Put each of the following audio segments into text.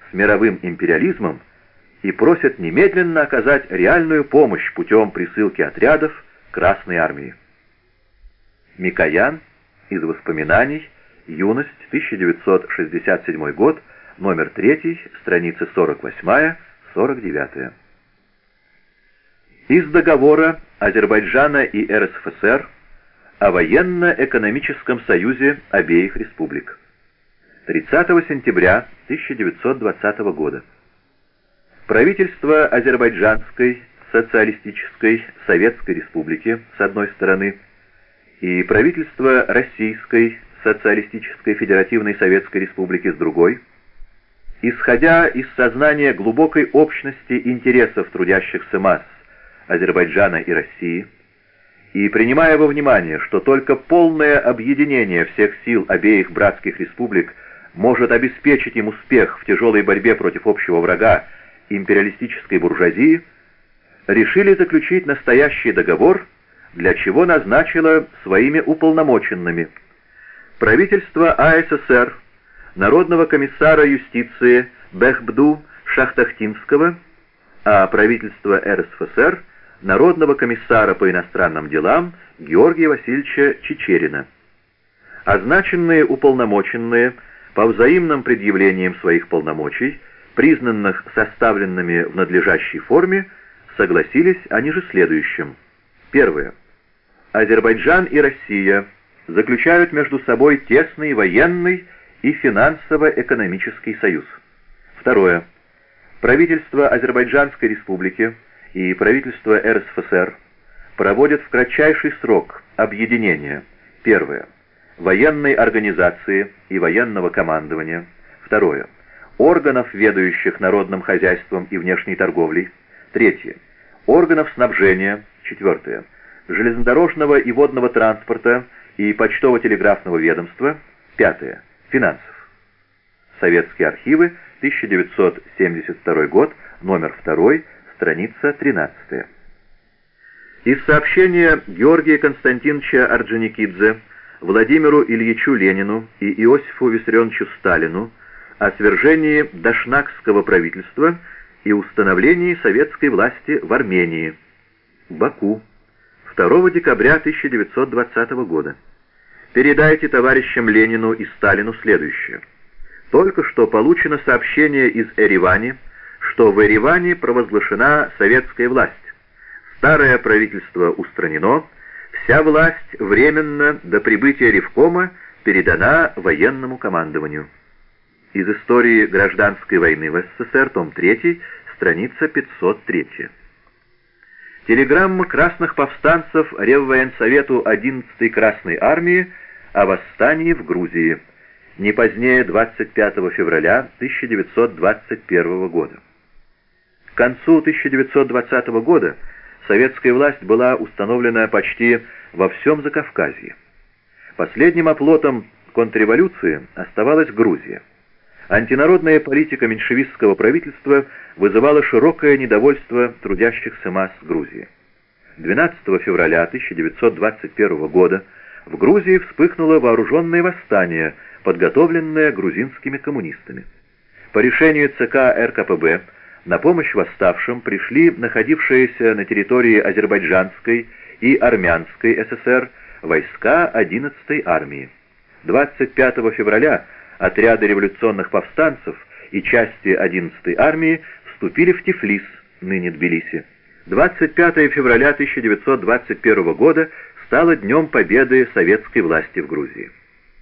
с мировым империализмом и просят немедленно оказать реальную помощь путем присылки отрядов Красной Армии. Микоян. Из воспоминаний. Юность. 1967 год. Номер 3. Страницы 48-49. Из договора Азербайджана и РСФСР о военно-экономическом союзе обеих республик. 30 сентября 1920 года. Правительство Азербайджанской социалистической Советской Республики с одной стороны и правительство Российской социалистической Федеративной Советской Республики с другой, исходя из сознания глубокой общности интересов трудящихся масс Азербайджана и России, и принимая во внимание, что только полное объединение всех сил обеих братских республик может обеспечить им успех в тяжелой борьбе против общего врага империалистической буржуазии, решили заключить настоящий договор, для чего назначило своими уполномоченными правительство АССР, Народного комиссара юстиции Бехбду Шахтахтинского, а правительство РСФСР Народного комиссара по иностранным делам Георгия Васильевича Чичерина. Означенные уполномоченные по взаимным предъявлениям своих полномочий, признанных составленными в надлежащей форме, согласились о ниже следующем. Первое. Азербайджан и Россия заключают между собой тесный военный и финансово-экономический союз. Второе. Правительство Азербайджанской республики и правительство РСФСР проводят в кратчайший срок объединения. Первое. Военной организации и военного командования. Второе. Органов, ведающих народным хозяйством и внешней торговлей. Третье. Органов снабжения. Четвертое. Железнодорожного и водного транспорта и почтово-телеграфного ведомства. Пятое. Финансов. Советские архивы, 1972 год, номер 2, страница 13. Из сообщения Георгия Константиновича Орджоникидзе Владимиру Ильичу Ленину и Иосифу Виссарионовичу Сталину о свержении Дашнакского правительства и установлении советской власти в Армении. Баку. 2 декабря 1920 года. Передайте товарищам Ленину и Сталину следующее. Только что получено сообщение из Еревани, что в Ереване провозглашена советская власть. Старое правительство устранено, вся власть временно до прибытия Ревкома передана военному командованию. Из истории гражданской войны в СССР, том 3, страница 503. Телеграмма красных повстанцев Реввоенсовету 11-й Красной Армии о восстании в Грузии. Не позднее 25 февраля 1921 года. К концу 1920 года советская власть была установлена почти во всем Закавказье. Последним оплотом контрреволюции оставалась Грузия. Антинародная политика меньшевистского правительства вызывала широкое недовольство трудящихся масс Грузии. 12 февраля 1921 года в Грузии вспыхнуло вооруженное восстание, подготовленное грузинскими коммунистами. По решению ЦК РКПБ на помощь восставшим пришли находившиеся на территории Азербайджанской и Армянской ССР войска 11-й армии. 25 февраля отряды революционных повстанцев и части 11-й армии вступили в Тифлис, ныне Тбилиси. 25 февраля 1921 года стало Днем Победы советской власти в Грузии.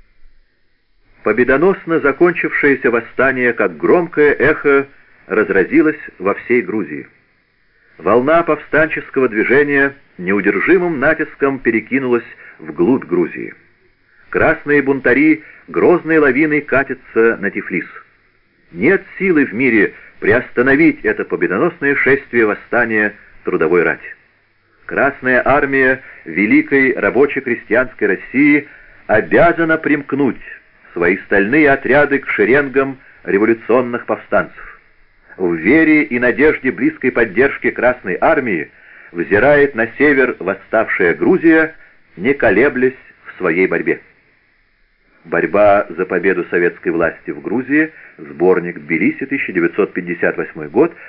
Победоносно закончившееся восстание, как громкое эхо, разразилось во всей Грузии. Волна повстанческого движения неудержимым натиском перекинулась вглубь Грузии. Красные бунтари грозной лавиной катятся на Тифлис. Нет силы в мире приостановить это победоносное шествие восстания трудовой рати. Красная армия Великой рабоче-крестьянской России обязана примкнуть свои стальные отряды к шеренгам революционных повстанцев. В вере и надежде близкой поддержки Красной армии взирает на север восставшая Грузия, не колеблясь в своей борьбе. Борьба за победу советской власти в Грузии. Сборник. Тбилиси, 1958 год.